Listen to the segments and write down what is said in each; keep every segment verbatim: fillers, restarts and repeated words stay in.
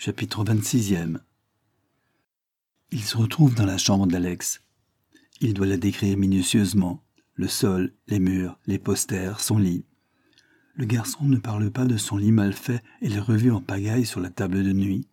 Chapitre vingt-sixième. Il se retrouve dans la chambre d'Alex. Il doit la décrire minutieusement. Le sol, les murs, les posters, son lit. Le garçon ne parle pas de son lit mal fait et les revues en pagaille sur la table de nuit.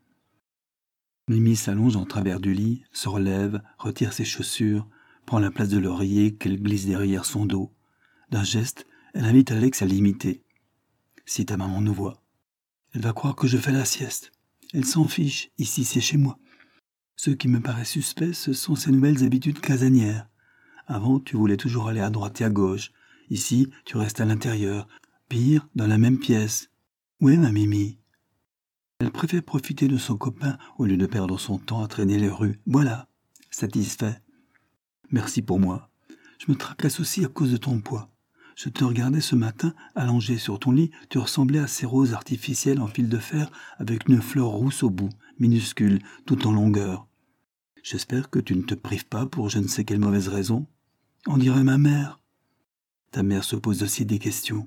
Mimi s'allonge en travers du lit, se relève, retire ses chaussures, prend la place de l'oreiller qu'elle glisse derrière son dos. D'un geste, elle invite Alex à l'imiter. « Si ta maman nous voit, elle va croire que je fais la sieste. Elle s'en fiche, ici c'est chez moi. Ce qui me paraît suspect, ce sont ses nouvelles habitudes casanières. Avant, tu voulais toujours aller à droite et à gauche. Ici, tu restes à l'intérieur. Pire, dans la même pièce. Où est ma Mimi ? Elle préfère profiter de son copain au lieu de perdre son temps à traîner les rues. Voilà, satisfait. Merci pour moi. Je me tracasse aussi à cause de ton poids. Je te regardais ce matin, allongé sur ton lit, tu ressemblais à ces roses artificielles en fil de fer avec une fleur rousse au bout, minuscule, tout en longueur. J'espère que tu ne te prives pas pour je ne sais quelle mauvaise raison. On dirait ma mère. Ta mère se pose aussi des questions.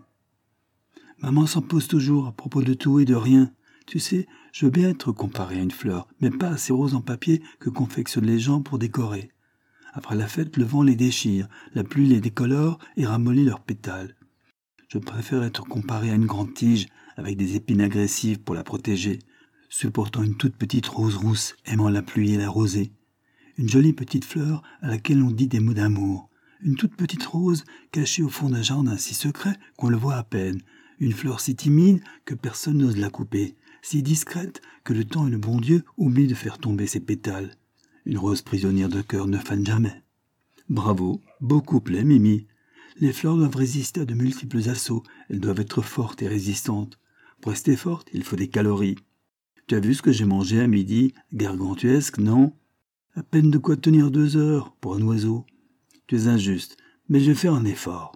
Maman s'en pose toujours à propos de tout et de rien. Tu sais, je veux bien être comparé à une fleur, mais pas à ces roses en papier que confectionnent les gens pour décorer. Après la fête, le vent les déchire, la pluie les décolore et ramollit leurs pétales. Je préfère être comparé à une grande tige avec des épines agressives pour la protéger, supportant une toute petite rose rousse aimant la pluie et la rosée. Une jolie petite fleur à laquelle on dit des mots d'amour. Une toute petite rose cachée au fond d'un jardin si secret qu'on le voit à peine. Une fleur si timide que personne n'ose la couper, si discrète que le temps et le bon Dieu oublient de faire tomber ses pétales. Une rose prisonnière de cœur ne fane jamais. Bravo, beau couplet, Mimi. Les fleurs doivent résister à de multiples assauts, elles doivent être fortes et résistantes. Pour rester fortes, il faut des calories. Tu as vu ce que j'ai mangé à midi, gargantuesque, non ? À peine de quoi tenir deux heures pour un oiseau. Tu es injuste, mais je vais faire un effort.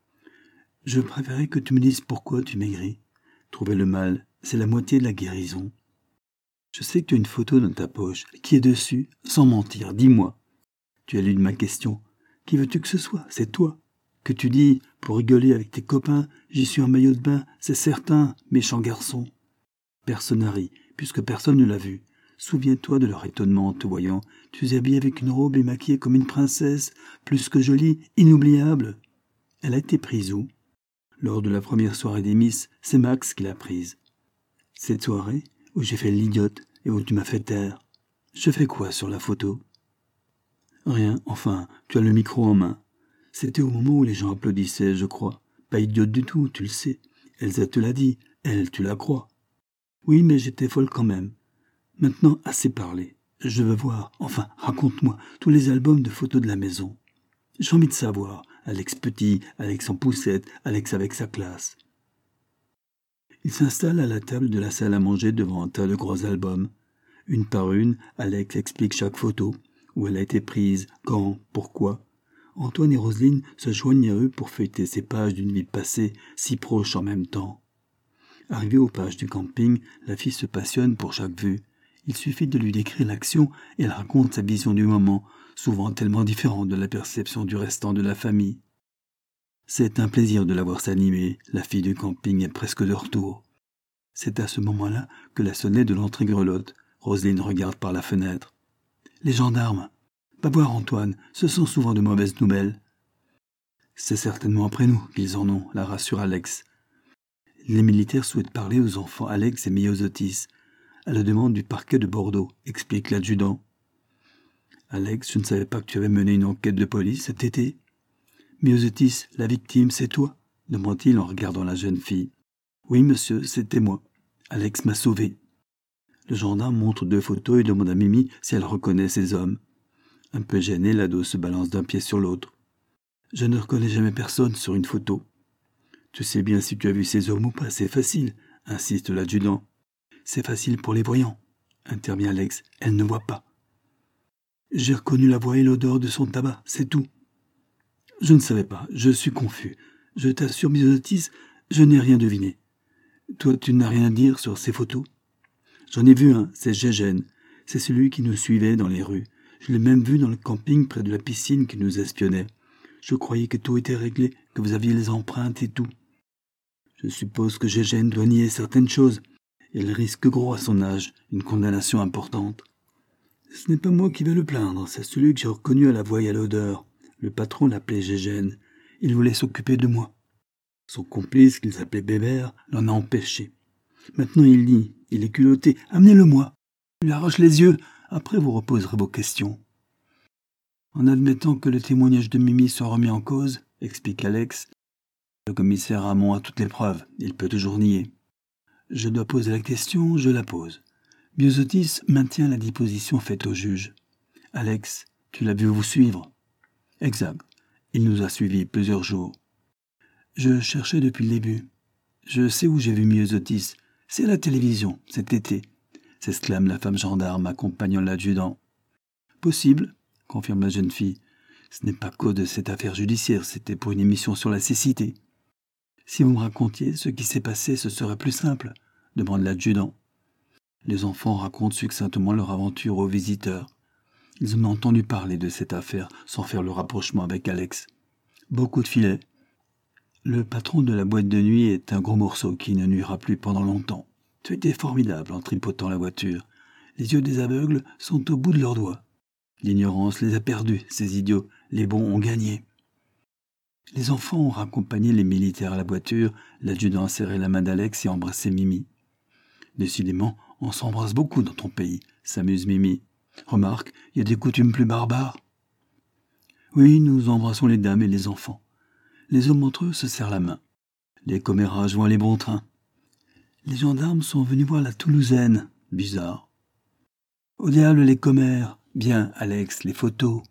Je préférais que tu me dises pourquoi tu maigris. Trouver le mal, c'est la moitié de la guérison. Je sais que tu as une photo dans ta poche. Qui est dessus ? Sans mentir, dis-moi. Tu as lu de ma question. Qui veux-tu que ce soit ? C'est toi. Que tu dis, pour rigoler avec tes copains, j'y suis en maillot de bain, c'est certain, méchant garçon. Personne n'a ri, puisque personne ne l'a vu. Souviens-toi de leur étonnement en te voyant. Tu es habillée avec une robe et maquillée comme une princesse, plus que jolie, inoubliable. Elle a été prise où ? Lors de la première soirée des Miss, c'est Max qui l'a prise. Cette soirée où j'ai fait l'idiote et où tu m'as fait taire. Je fais quoi sur la photo ? Rien, enfin, tu as le micro en main. C'était au moment où les gens applaudissaient, je crois. Pas idiote du tout, tu le sais. Elsa te l'a dit, elle, tu la crois. Oui, mais j'étais folle quand même. Maintenant, assez parlé. Je veux voir, enfin, raconte-moi, tous les albums de photos de la maison. J'ai envie de savoir, Alex petit, Alex en poussette, Alex avec sa classe. Il s'installe à la table de la salle à manger devant un tas de gros albums. Une par une, Alex explique chaque photo, où elle a été prise, quand, pourquoi. Antoine et Roselyne se joignent à eux pour feuilleter ces pages d'une vie passée, si proches en même temps. Arrivée aux pages du camping, la fille se passionne pour chaque vue. Il suffit de lui décrire l'action et elle raconte sa vision du moment, souvent tellement différente de la perception du restant de la famille. C'est un plaisir de la voir s'animer, la fille du camping est presque de retour. C'est à ce moment-là que la sonnette de l'entrée grelotte. Roselyne regarde par la fenêtre. Les gendarmes. Va voir Antoine, ce sont souvent de mauvaises nouvelles. C'est certainement après nous qu'ils en ont, la rassure Alex. Les militaires souhaitent parler aux enfants Alex et Myosotis, à la demande du parquet de Bordeaux, explique l'adjudant. Alex, je ne savais pas que tu avais mené une enquête de police cet été. Myosotis, la victime, c'est toi ? Demande-t-il en regardant la jeune fille. Oui, monsieur, c'était moi. Alex m'a sauvé. Le gendarme montre deux photos et demande à Mimi si elle reconnaît ces hommes. Un peu gêné, l'ado se balance d'un pied sur l'autre. Je ne reconnais jamais personne sur une photo. Tu sais bien si tu as vu ces hommes ou pas, c'est facile, insiste l'adjudant. C'est facile pour les voyants, intervient Alex. Elle ne voit pas. J'ai reconnu la voix et l'odeur de son tabac, c'est tout. Je ne savais pas, je suis confus. Je t'assure, Myosotis, je n'ai rien deviné. Toi, tu n'as rien à dire sur ces photos ? J'en ai vu un, c'est Gégène. C'est celui qui nous suivait dans les rues. Je l'ai même vu dans le camping près de la piscine qui nous espionnait. Je croyais que tout était réglé, que vous aviez les empreintes et tout. Je suppose que Gégène doit nier certaines choses. et elle risque gros à son âge, une condamnation importante. Ce n'est pas moi qui vais le plaindre, c'est celui que j'ai reconnu à la voix et à l'odeur. Le patron l'appelait Gégène. Il voulait s'occuper de moi. Son complice, qu'il s'appelait Bébert, l'en a empêché. Maintenant il dit, il est culotté, amenez-le-moi. Il lui arrache les yeux, après vous reposerez vos questions. En admettant que le témoignage de Mimi soit remis en cause, explique Alex, le commissaire Hamon a toutes les preuves, il peut toujours nier. Je dois poser la question, je la pose. Myosotis maintient la déposition faite au juge. Alex, tu l'as vu vous suivre? Exact. Il nous a suivis plusieurs jours. Je cherchais depuis le début. Je sais où j'ai vu Myosotis. C'est à la télévision, cet été, s'exclame la femme gendarme accompagnant l'adjudant. Possible, confirme la jeune fille. Ce n'est pas cause de cette affaire judiciaire, c'était pour une émission sur la cécité. Si vous me racontiez ce qui s'est passé, ce serait plus simple, demande l'adjudant. Les enfants racontent succinctement leur aventure aux visiteurs. Ils ont entendu parler de cette affaire sans faire le rapprochement avec Alex. Beaucoup de filets. Le patron de la boîte de nuit est un gros morceau qui ne nuira plus pendant longtemps. Tu étais formidable en tripotant la voiture. Les yeux des aveugles sont au bout de leurs doigts. L'ignorance les a perdus, ces idiots. Les bons ont gagné. Les enfants ont raccompagné les militaires à la voiture. L'adjudant a serré la main d'Alex et embrassé Mimi. Décidément, on s'embrasse beaucoup dans ton pays, s'amuse Mimi. Remarque, il y a des coutumes plus barbares. Oui, nous embrassons les dames et les enfants. Les hommes entre eux se serrent la main. Les commérages vont les bons trains. Les gendarmes sont venus voir la Toulousaine. Bizarre. Au diable les commères. Bien, Alex, les photos.